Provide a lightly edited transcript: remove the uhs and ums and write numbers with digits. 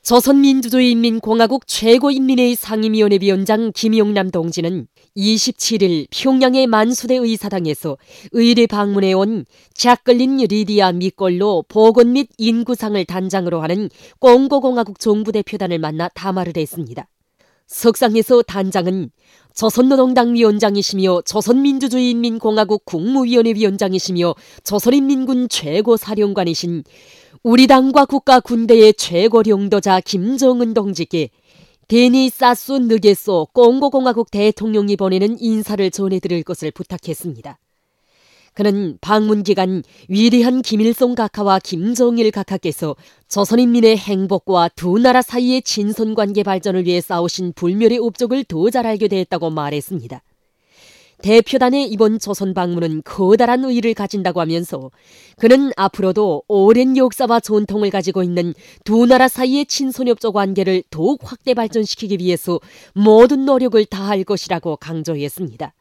조선민주주의인민공화국 최고인민회의 상임위원회위원장 김용남 동지는 27일 평양의 만수대 의사당에서 의례 방문해 온 자클린 리디아 미꼴로 보건 및 인구상을 단장으로 하는 꽁고공화국 정부대표단을 만나 담화를 했습니다. 석상에서 단장은 조선노동당 위원장이시며 조선민주주의인민공화국 국무위원회 위원장이시며 조선인민군 최고사령관이신 우리 당과 국가 군대의 최고領導자 김정은 동지께 데니 사수 느게소 꽁고공화국 대통령이 보내는 인사를 전해드릴 것을 부탁했습니다. 그는 방문 기간 위대한 김일성 각하와 김정일 각하께서 조선인민의 행복과 두 나라 사이의 친선관계 발전을 위해 싸우신 불멸의 업적을 더 잘 알게 됐다고 말했습니다. 대표단의 이번 조선 방문은 커다란 의의를 가진다고 하면서 그는 앞으로도 오랜 역사와 전통을 가지고 있는 두 나라 사이의 친선협조 관계를 더욱 확대 발전시키기 위해서 모든 노력을 다할 것이라고 강조했습니다.